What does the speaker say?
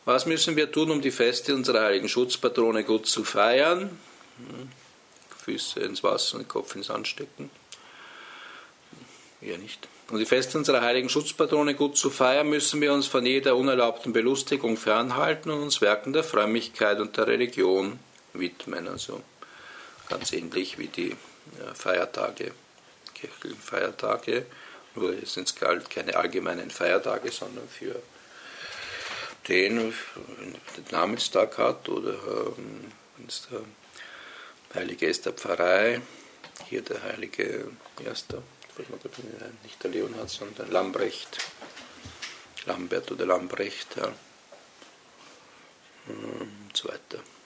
Was müssen wir tun, um die Feste unserer heiligen Schutzpatrone gut zu feiern? Füße ins Wasser und den Kopf ins Sand stecken. Eher nicht. Um die Feste unserer heiligen Schutzpatrone gut zu feiern, müssen wir uns von jeder unerlaubten Belustigung fernhalten und uns Werken der Frömmigkeit und der Religion widmen. Also ganz ähnlich wie die Feiertage, kirchlichen Feiertage. Nur sind es keine allgemeinen Feiertage, sondern für den Namenstag hat oder wenn es der Heilige ist der Pfarrei, hier der Heilige Erster, nicht der Leonhard, sondern Lambrecht, Lambert oder Lambrecht, ja. Und so weiter.